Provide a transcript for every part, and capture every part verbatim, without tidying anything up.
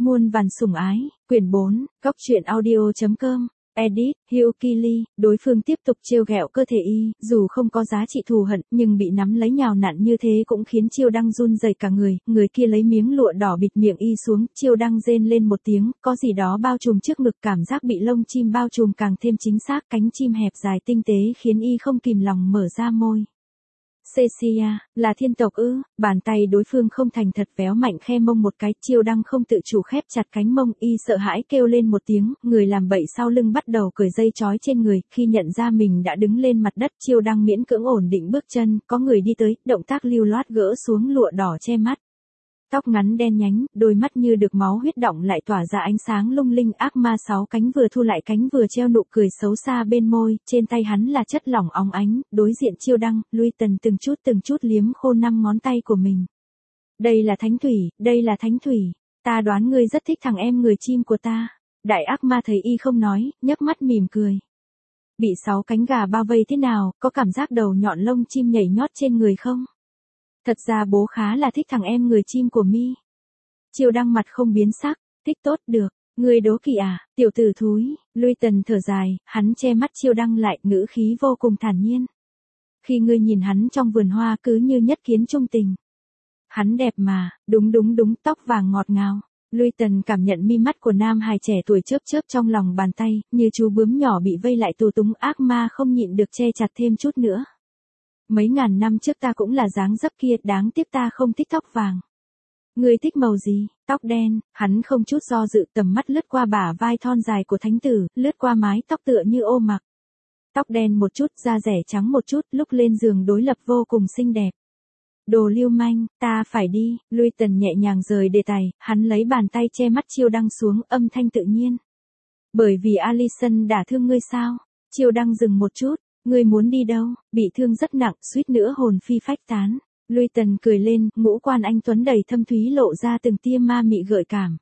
Muôn vàn sủng ái, quyển bốn, góc truyện audio.com, edit, Hugh Keely, đối phương tiếp tục trêu ghẹo cơ thể y, dù không có giá trị thù hận, nhưng bị nắm lấy nhào nặn như thế cũng khiến Chiêu Đăng run rẩy cả người, người kia lấy miếng lụa đỏ bịt miệng y xuống, Chiêu Đăng rên lên một tiếng, có gì đó bao trùm trước ngực, cảm giác bị lông chim bao trùm càng thêm chính xác, cánh chim hẹp dài tinh tế khiến y không kìm lòng mở ra môi. Cecilia, là thiên tộc ư? Bàn tay đối phương không thành thật véo mạnh khe mông một cái, Chiêu Đăng không tự chủ khép chặt cánh mông, y sợ hãi kêu lên một tiếng, người làm bậy sau lưng bắt đầu cởi dây trói trên người, khi nhận ra mình đã đứng lên mặt đất, Chiêu Đăng miễn cưỡng ổn định bước chân, có người đi tới, động tác lưu loát gỡ xuống lụa đỏ che mắt. Tóc ngắn đen nhánh, đôi mắt như được máu huyết động lại tỏa ra ánh sáng lung linh, ác ma sáu cánh vừa thu lại cánh vừa treo nụ cười xấu xa bên môi, trên tay hắn là chất lỏng óng ánh, đối diện Chiêu Đăng, Lui Tần từng chút từng chút liếm khô năm ngón tay của mình. Đây là thánh thủy, đây là thánh thủy, ta đoán ngươi rất thích thằng em người chim của ta. Đại ác ma thấy y không nói, nhấc mắt mỉm cười. Bị sáu cánh gà bao vây thế nào, có cảm giác đầu nhọn lông chim nhảy nhót trên người không? Thật ra bố khá là thích thằng em người chim của mi. Chiêu Đăng mặt không biến sắc, thích tốt được, ngươi đố kỵ à, tiểu tử thúi, Lui Tần thở dài, hắn che mắt Chiêu Đăng lại, ngữ khí vô cùng thản nhiên. Khi ngươi nhìn hắn trong vườn hoa cứ như nhất kiến trung tình. Hắn đẹp mà, đúng đúng đúng, tóc vàng ngọt ngào. Lui Tần cảm nhận mi mắt của nam hài trẻ tuổi chớp chớp trong lòng bàn tay, như chú bướm nhỏ bị vây lại tù túng, ác ma không nhịn được che chặt thêm chút nữa. Mấy ngàn năm trước ta cũng là dáng dấp kia, đáng tiếc ta không thích tóc vàng. Ngươi thích màu gì? Tóc đen. Hắn không chút do dự, tầm mắt lướt qua bả vai thon dài của thánh tử, lướt qua mái tóc tựa như ô mặc. Tóc đen một chút, da rẻ trắng một chút, lúc lên giường đối lập vô cùng xinh đẹp. Đồ lưu manh, ta phải đi. Lui Tần nhẹ nhàng rời đề tài, hắn lấy bàn tay che mắt Chiêu Đăng xuống, âm thanh tự nhiên. Bởi vì Alison đả thương ngươi sao? Chiêu Đăng dừng một chút. Ngươi muốn đi đâu? Bị thương rất nặng, suýt nữa hồn phi phách tán. Lui Tần cười lên, ngũ quan anh tuấn đầy thâm thúy lộ ra từng tia ma mị gợi cảm.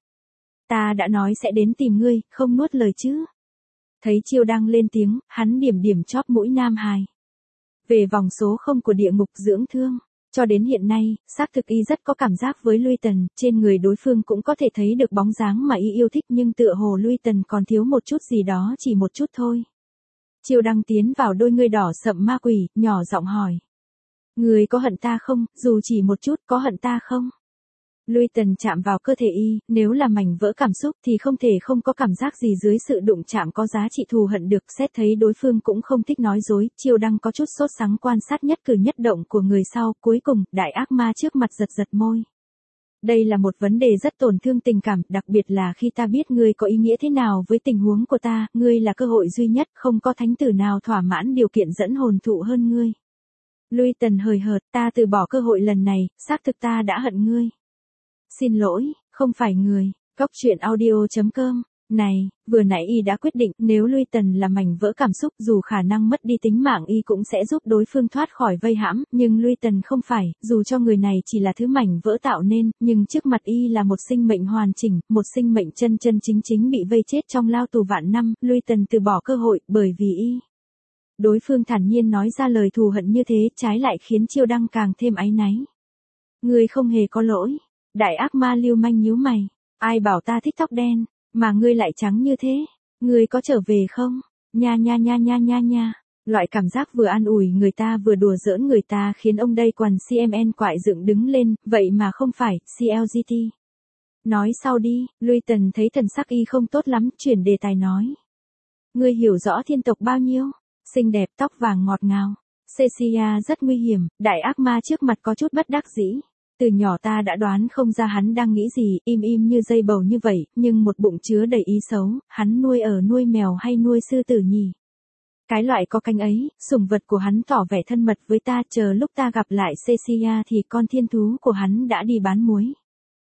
Ta đã nói sẽ đến tìm ngươi, không nuốt lời chứ? Thấy Chiêu Đăng lên tiếng, hắn điểm điểm chóp mũi nam hài. Về vòng số không của địa ngục dưỡng thương, cho đến hiện nay, xác thực y rất có cảm giác với Lui Tần, trên người đối phương cũng có thể thấy được bóng dáng mà y yêu thích, nhưng tựa hồ Lui Tần còn thiếu một chút gì đó, chỉ một chút thôi. Chiêu Đăng tiến vào đôi ngươi đỏ sậm ma quỷ, nhỏ giọng hỏi. Ngươi có hận ta không, dù chỉ một chút, có hận ta không? Lui Tần chạm vào cơ thể y, nếu là mảnh vỡ cảm xúc thì không thể không có cảm giác gì dưới sự đụng chạm có giá trị thù hận được, xét thấy đối phương cũng không thích nói dối, Chiêu Đăng có chút sốt sắng quan sát nhất cử nhất động của người sau, cuối cùng, đại ác ma trước mặt giật giật môi. Đây là một vấn đề rất tổn thương tình cảm, đặc biệt là khi ta biết ngươi có ý nghĩa thế nào với tình huống của ta, ngươi là cơ hội duy nhất, không có thánh tử nào thỏa mãn điều kiện dẫn hồn thụ hơn ngươi. Lui Tần hời hợt, ta từ bỏ cơ hội lần này, xác thực ta đã hận ngươi. Xin lỗi, không phải người, góc truyện audio.com. Này, vừa nãy y đã quyết định, nếu Lui Tần là mảnh vỡ cảm xúc, dù khả năng mất đi tính mạng y cũng sẽ giúp đối phương thoát khỏi vây hãm, nhưng Lui Tần không phải, dù cho người này chỉ là thứ mảnh vỡ tạo nên, nhưng trước mặt y là một sinh mệnh hoàn chỉnh, một sinh mệnh chân chân chính chính bị vây chết trong lao tù vạn năm, Lui Tần từ bỏ cơ hội, bởi vì y. Đối phương thản nhiên nói ra lời thù hận như thế, trái lại khiến Chiêu Đăng càng thêm áy náy. Ngươi không hề có lỗi. Đại ác ma lưu manh nhíu mày. Ai bảo ta thích tóc đen, mà ngươi lại trắng như thế? Ngươi có trở về không? Nha nha nha nha nha nha. Loại cảm giác vừa an ủi người ta vừa đùa giỡn người ta khiến ông đây quằn xê em en quại dựng đứng lên, vậy mà không phải, xê lờ giê tê. Nói sau đi, Lui Tần thấy thần sắc y không tốt lắm, chuyển đề tài nói. Ngươi hiểu rõ thiên tộc bao nhiêu? Xinh đẹp, tóc vàng ngọt ngào. Cecilia rất nguy hiểm, đại ác ma trước mặt có chút bất đắc dĩ. Từ nhỏ ta đã đoán không ra hắn đang nghĩ gì, im im như dây bầu như vậy, nhưng một bụng chứa đầy ý xấu, hắn nuôi ở nuôi mèo hay nuôi sư tử nhỉ? Cái loại có cánh ấy, sủng vật của hắn tỏ vẻ thân mật với ta, chờ lúc ta gặp lại Cecilia thì con thiên thú của hắn đã đi bán muối.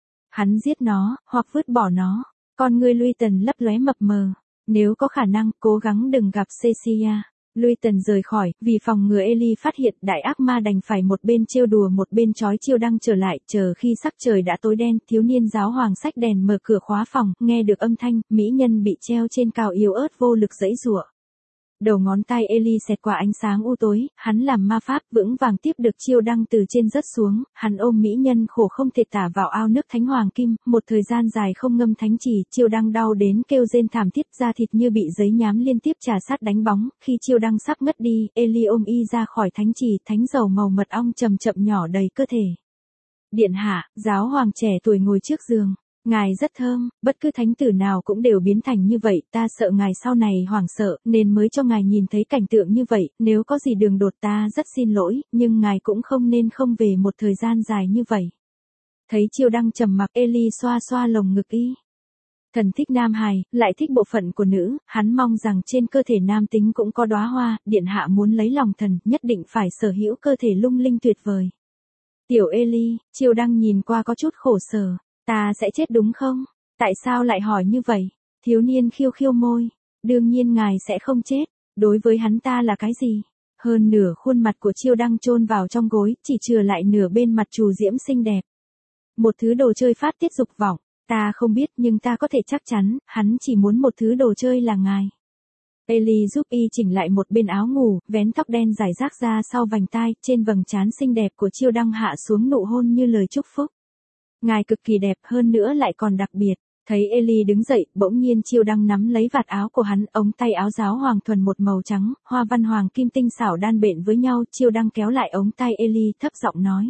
Hắn giết nó, hoặc vứt bỏ nó, con ngươi Lui Tần lấp lóe mập mờ. Nếu có khả năng, cố gắng đừng gặp Cecilia. Lui Tần rời khỏi, vì phòng ngừa Ellie phát hiện, đại ác ma đành phải một bên trêu đùa một bên trói Chiêu Đăng trở lại, chờ khi sắc trời đã tối đen, thiếu niên giáo hoàng xách đèn mở cửa khóa phòng, nghe được âm thanh, mỹ nhân bị treo trên cao yếu ớt vô lực giãy giụa. Đầu ngón tay Ellie xẹt qua ánh sáng u tối, hắn làm ma pháp vững vàng tiếp được Chiêu Đăng từ trên rớt xuống, hắn ôm mỹ nhân khổ không thể tả vào ao nước thánh hoàng kim, một thời gian dài không ngâm thánh chỉ, Chiêu Đăng đau đến kêu rên thảm thiết, da thịt như bị giấy nhám liên tiếp trà sát đánh bóng, khi Chiêu Đăng sắp ngất đi, Ellie ôm y ra khỏi thánh chỉ, thánh dầu màu mật ong chậm chậm nhỏ đầy cơ thể. Điện hạ, giáo hoàng trẻ tuổi ngồi trước giường. Ngài rất thơm, bất cứ thánh tử nào cũng đều biến thành như vậy, ta sợ ngài sau này hoảng sợ, nên mới cho ngài nhìn thấy cảnh tượng như vậy, nếu có gì đường đột ta rất xin lỗi, nhưng ngài cũng không nên không về một thời gian dài như vậy. Thấy Chiêu Đăng trầm mặc, Ellie xoa xoa lồng ngực y. Thần thích nam hài, lại thích bộ phận của nữ, hắn mong rằng trên cơ thể nam tính cũng có đóa hoa, điện hạ muốn lấy lòng thần, nhất định phải sở hữu cơ thể lung linh tuyệt vời. Tiểu Ellie, Chiêu Đăng nhìn qua có chút khổ sở. Ta sẽ chết đúng không? Tại sao lại hỏi như vậy? Thiếu niên khiêu khiêu môi. Đương nhiên ngài sẽ không chết. Đối với hắn ta là cái gì? Hơn nửa khuôn mặt của Chiêu Đăng chôn vào trong gối, chỉ chừa lại nửa bên mặt trù diễm xinh đẹp. Một thứ đồ chơi phát tiết dục vọng. Ta không biết nhưng ta có thể chắc chắn, hắn chỉ muốn một thứ đồ chơi là ngài. Ellie giúp y chỉnh lại một bên áo ngủ, vén tóc đen rải rác ra sau vành tai, trên vầng trán xinh đẹp của Chiêu Đăng hạ xuống nụ hôn như lời chúc phúc. Ngài cực kỳ đẹp hơn nữa lại còn đặc biệt. Thấy Ellie đứng dậy, bỗng nhiên Chiêu Đăng nắm lấy vạt áo của hắn, ống tay áo giáo hoàng thuần một màu trắng, hoa văn hoàng kim tinh xảo đan bện với nhau, Chiêu Đăng kéo lại ống tay Ellie thấp giọng nói.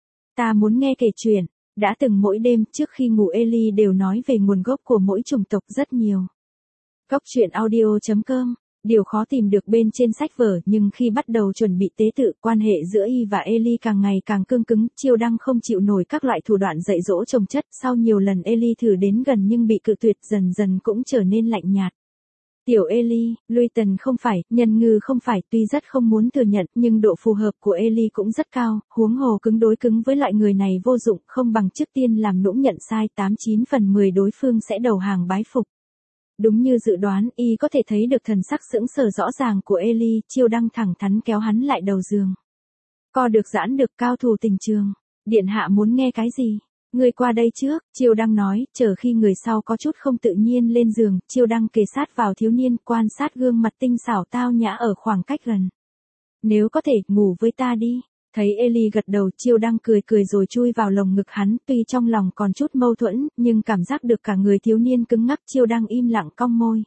Ta muốn nghe kể chuyện, đã từng mỗi đêm trước khi ngủ Ellie đều nói về nguồn gốc của mỗi chủng tộc rất nhiều. Góc truyện audio chấm com. Điều khó tìm được bên trên sách vở, nhưng khi bắt đầu chuẩn bị tế tự, quan hệ giữa y và Ellie càng ngày càng cương cứng, Chiêu Đăng không chịu nổi các loại thủ đoạn dạy dỗ chồng chất, sau nhiều lần Ellie thử đến gần nhưng bị cự tuyệt, dần dần cũng trở nên lạnh nhạt. Tiểu Ellie, Luton không phải, nhân ngư không phải, tuy rất không muốn thừa nhận, nhưng độ phù hợp của Ellie cũng rất cao, huống hồ cứng đối cứng với loại người này vô dụng, không bằng trước tiên làm nũng nhận sai, tám chín phần mười đối phương sẽ đầu hàng bái phục. Đúng như dự đoán, y có thể thấy được thần sắc sững sờ rõ ràng của Ellie, Chiêu Đăng thẳng thắn kéo hắn lại đầu giường. Co được giãn được, cao thủ tình trường. Điện hạ muốn nghe cái gì? Người qua đây trước, Chiêu Đăng nói, chờ khi người sau có chút không tự nhiên lên giường, Chiêu Đăng kề sát vào thiếu niên, quan sát gương mặt tinh xảo tao nhã ở khoảng cách gần. Nếu có thể, ngủ với ta đi. Thấy Ellie gật đầu, Chiêu Đăng cười cười rồi chui vào lồng ngực hắn, tuy trong lòng còn chút mâu thuẫn, nhưng cảm giác được cả người thiếu niên cứng ngắc, Chiêu Đăng im lặng cong môi.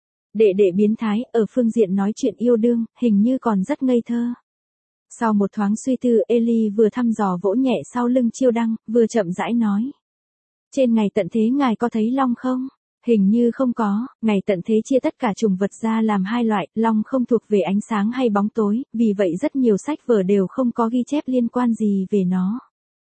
Đệ đệ biến thái, ở phương diện nói chuyện yêu đương, hình như còn rất ngây thơ. Sau một thoáng suy tư, Ellie vừa thăm dò vỗ nhẹ sau lưng Chiêu Đăng, vừa chậm rãi nói. Trên ngày tận thế ngài có thấy long không? Hình như không có, ngày tận thế chia tất cả chủng vật ra làm hai loại, long không thuộc về ánh sáng hay bóng tối, vì vậy rất nhiều sách vở đều không có ghi chép liên quan gì về nó.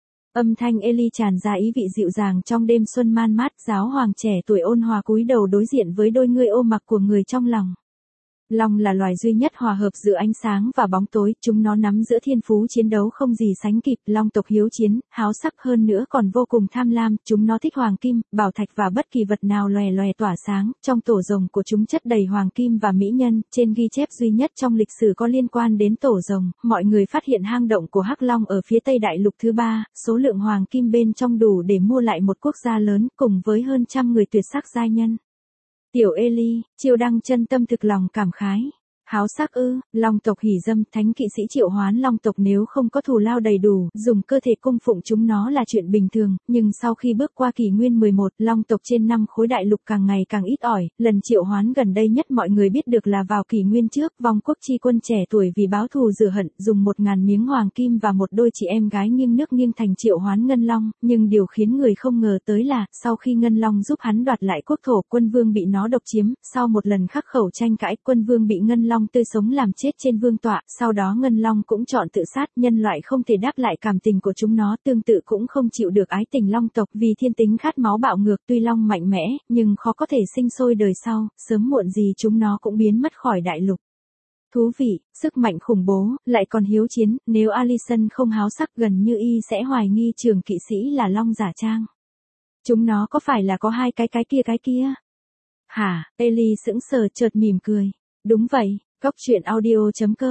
Âm thanh Ellie tràn ra ý vị dịu dàng trong đêm xuân man mát, giáo hoàng trẻ tuổi ôn hòa cúi đầu đối diện với đôi ngươi ô mặc của người trong lòng. Long là loài duy nhất hòa hợp giữa ánh sáng và bóng tối, chúng nó nắm giữa thiên phú chiến đấu không gì sánh kịp, long tộc hiếu chiến, háo sắc hơn nữa còn vô cùng tham lam, chúng nó thích hoàng kim, bảo thạch và bất kỳ vật nào lòe lòe tỏa sáng, trong tổ rồng của chúng chất đầy hoàng kim và mỹ nhân, trên ghi chép duy nhất trong lịch sử có liên quan đến tổ rồng, mọi người phát hiện hang động của Hắc Long ở phía tây đại lục thứ ba, số lượng hoàng kim bên trong đủ để mua lại một quốc gia lớn, cùng với hơn trăm người tuyệt sắc giai nhân. Tiểu Ellie, Chiêu Đăng chân tâm thực lòng cảm khái. Háo sắc ư, long tộc hỉ dâm, thánh kỵ sĩ triệu hoán long tộc nếu không có thù lao đầy đủ, dùng cơ thể cung phụng chúng nó là chuyện bình thường, nhưng sau khi bước qua kỷ nguyên mười một, long tộc trên năm khối đại lục càng ngày càng ít ỏi, lần triệu hoán gần đây nhất mọi người biết được là vào kỷ nguyên trước, vong quốc chi quân trẻ tuổi vì báo thù rửa hận, dùng một ngàn miếng hoàng kim và một đôi chị em gái nghiêng nước nghiêng thành triệu hoán Ngân Long, nhưng điều khiến người không ngờ tới là, sau khi Ngân Long giúp hắn đoạt lại quốc thổ, quân vương bị nó độc chiếm, sau một lần khắc khẩu tranh cãi, quân vương bị Ngân Long tươi sống làm chết trên vương tọa, sau đó Ngân Long cũng chọn tự sát, nhân loại không thể đáp lại cảm tình của chúng nó, tương tự cũng không chịu được ái tình long tộc, vì thiên tính khát máu bạo ngược, tuy long mạnh mẽ, nhưng khó có thể sinh sôi đời sau, sớm muộn gì chúng nó cũng biến mất khỏi đại lục. Thú vị, sức mạnh khủng bố, lại còn hiếu chiến, nếu Alicent không háo sắc gần như y sẽ hoài nghi trưởng kỵ sĩ là long giả trang. Chúng nó có phải là có hai cái cái kia cái kia? Hả, Ellie sững sờ chợt mỉm cười. Đúng vậy. Góc truyện audio chấm com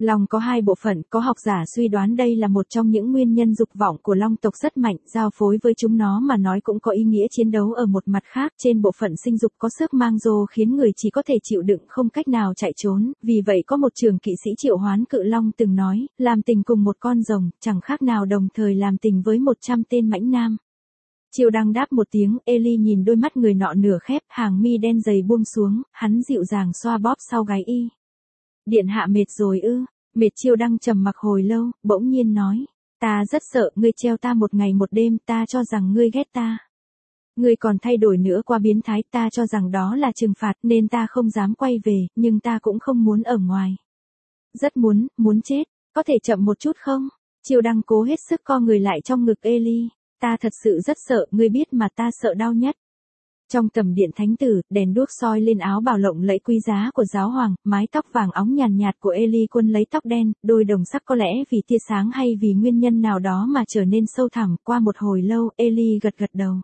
Long có hai bộ phận, có học giả suy đoán đây là một trong những nguyên nhân dục vọng của long tộc rất mạnh, giao phối với chúng nó mà nói cũng có ý nghĩa chiến đấu. Ở một mặt khác, trên bộ phận sinh dục có sức mang rô khiến người chỉ có thể chịu đựng không cách nào chạy trốn, vì vậy có một trường kỵ sĩ triệu hoán cự long từng nói, làm tình cùng một con rồng, chẳng khác nào đồng thời làm tình với một trăm tên mãnh nam. Chiêu Đăng đáp một tiếng, Eli nhìn đôi mắt người nọ nửa khép, hàng mi đen dày buông xuống, hắn dịu dàng xoa bóp sau gáy y. Điện hạ mệt rồi ư? Mệt. Chiêu Đăng trầm mặc hồi lâu, bỗng nhiên nói, ta rất sợ ngươi treo ta một ngày một đêm, ta cho rằng ngươi ghét ta. Ngươi còn thay đổi nữa qua biến thái, ta cho rằng đó là trừng phạt nên ta không dám quay về, nhưng ta cũng không muốn ở ngoài. Rất muốn, muốn chết, có thể chậm một chút không? Chiêu Đăng cố hết sức co người lại trong ngực Eli. Ta thật sự rất sợ, ngươi biết mà ta sợ đau nhất. Trong tầm điện thánh tử, đèn đuốc soi lên áo bào lộng lẫy quý giá của giáo hoàng, mái tóc vàng óng nhàn nhạt của Eli Quân lấy tóc đen, đôi đồng sắc có lẽ vì tia sáng hay vì nguyên nhân nào đó mà trở nên sâu thẳm. Qua một hồi lâu, Eli gật gật đầu.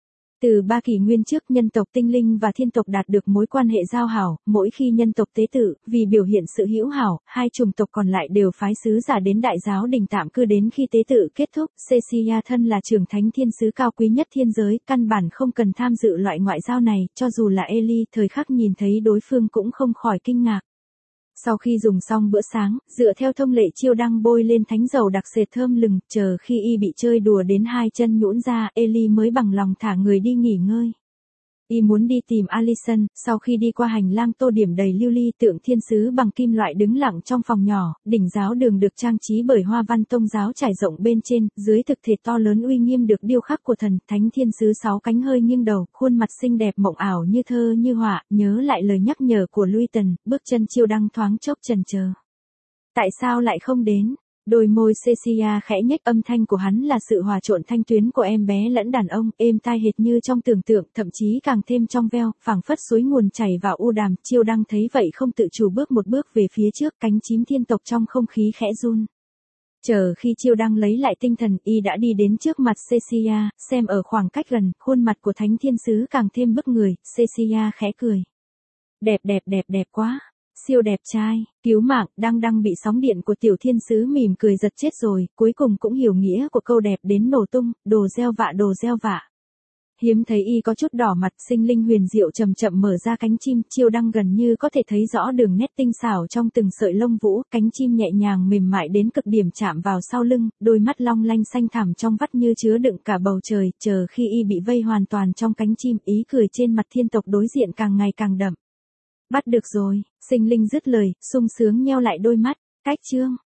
Từ ba kỷ nguyên trước, nhân tộc tinh linh và thiên tộc đạt được mối quan hệ giao hảo, mỗi khi nhân tộc tế tự, vì biểu hiện sự hữu hảo, hai chủng tộc còn lại đều phái sứ giả đến đại giáo đình tạm cư. Đến khi tế tự kết thúc, Cecilia thân là trưởng thánh thiên sứ cao quý nhất thiên giới, căn bản không cần tham dự loại ngoại giao này, cho dù là Eli thời khắc nhìn thấy đối phương cũng không khỏi kinh ngạc. Sau khi dùng xong bữa sáng, dựa theo thông lệ Chiêu Đăng bôi lên thánh dầu đặc sệt thơm lừng, chờ khi y bị chơi đùa đến hai chân nhũn ra, Eli mới bằng lòng thả người đi nghỉ ngơi. Y muốn đi tìm Alison, sau khi đi qua hành lang tô điểm đầy lưu ly, tượng thiên sứ bằng kim loại đứng lặng trong phòng nhỏ, đỉnh giáo đường được trang trí bởi hoa văn tông giáo trải rộng bên trên, dưới thực thể to lớn uy nghiêm được điêu khắc của thần thánh thiên sứ sáu cánh hơi nghiêng đầu, khuôn mặt xinh đẹp mộng ảo như thơ như họa, nhớ lại lời nhắc nhở của Luton, bước chân Chiêu Đăng thoáng chốc chần chờ. Tại sao lại không đến? Đôi môi Cecilia khẽ nhếch, âm thanh của hắn là sự hòa trộn thanh tuyến của em bé lẫn đàn ông, êm tai hệt như trong tưởng tượng, thậm chí càng thêm trong veo, phảng phất suối nguồn chảy vào u đàm. Chiêu Đăng thấy vậy không tự chủ bước một bước về phía trước, cánh chim thiên tộc trong không khí khẽ run. Chờ khi Chiêu Đăng lấy lại tinh thần, y đã đi đến trước mặt Cecilia, xem ở khoảng cách gần, khuôn mặt của thánh thiên sứ càng thêm bức người. Cecilia khẽ cười. Đẹp đẹp đẹp đẹp quá. Siêu đẹp trai, cứu mạng. Đang đang bị sóng điện của tiểu thiên sứ mỉm cười giật chết rồi, cuối cùng cũng hiểu nghĩa của câu đẹp đến nổ tung, đồ gieo vạ đồ gieo vạ. Hiếm thấy y có chút đỏ mặt, sinh linh huyền diệu chậm chậm mở ra cánh chim, Chiêu Đăng gần như có thể thấy rõ đường nét tinh xảo trong từng sợi lông vũ, cánh chim nhẹ nhàng mềm mại đến cực điểm chạm vào sau lưng, đôi mắt long lanh xanh thẳm trong vắt như chứa đựng cả bầu trời, chờ khi y bị vây hoàn toàn trong cánh chim, ý cười trên mặt thiên tộc đối diện càng ngày càng đậm. Bắt được rồi, sinh linh dứt lời, sung sướng nheo lại đôi mắt. Cách chương